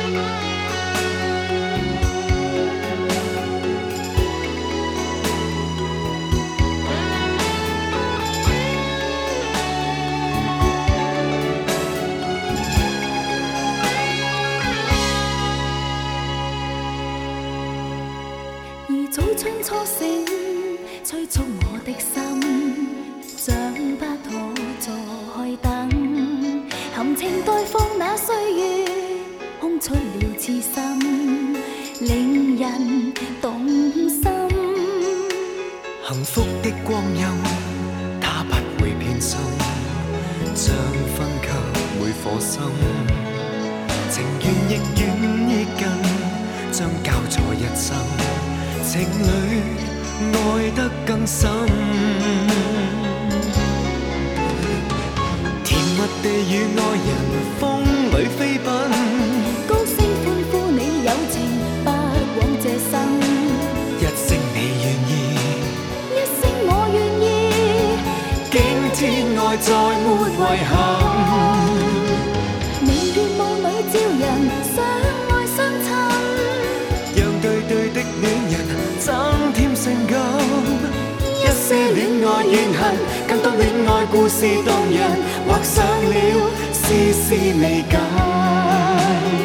如早春初醒，催促我的心，像不可再等。含情待放那岁月，空出了痴心，令人动心。 幸福的光阴，它不會偏心，將分給每顆心。情緣亦遠亦近，將交錯一生。情侶愛得更深，甜蜜地與愛人風裏飛奔， 高聲歡呼你有情不枉這生， 一聲你願意， 一聲我願意， 驚天愛再沒遺憾。 明月夢裏照人相愛相親， 讓對對的戀人增添性感，一些戀愛怨恨，更多戀愛故事動人，畫上了絲絲美感。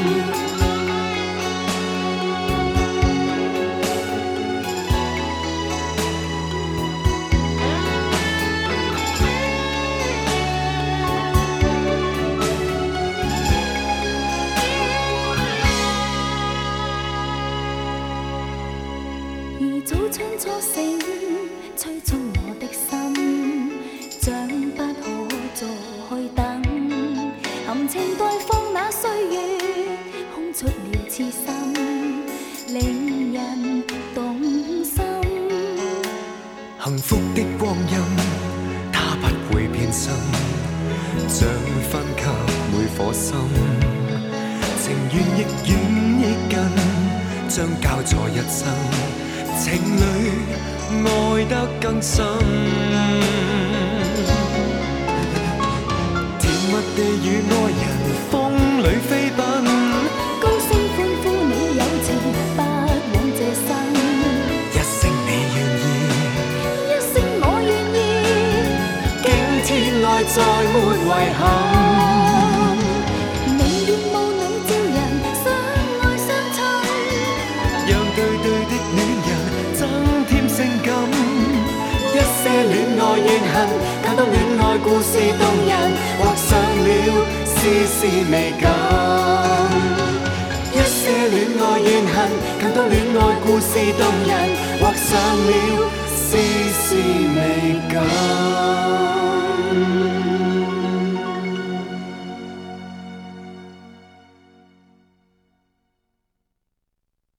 如早春初醒，催促我的心，像不可再等。含情待放那歲月，空出了痴心，令人動心。 幸福的光陰，它不會偏心，將分給每顆心。情緣亦遠亦近，將交錯一生。情侶愛得更深，甜蜜地與愛人風裏飛奔， 高聲歡呼你有情不枉這生， 一聲你願意， 一聲我願意， 驚天愛再沒遺憾。 明月夢裏照人相愛相親， 讓對對的戀人增添性感，一些戀愛怨恨，更多戀愛故事動人，畫上了絲絲美感。一些戀愛怨恨，更多戀愛故事動人，畫上了絲絲美感。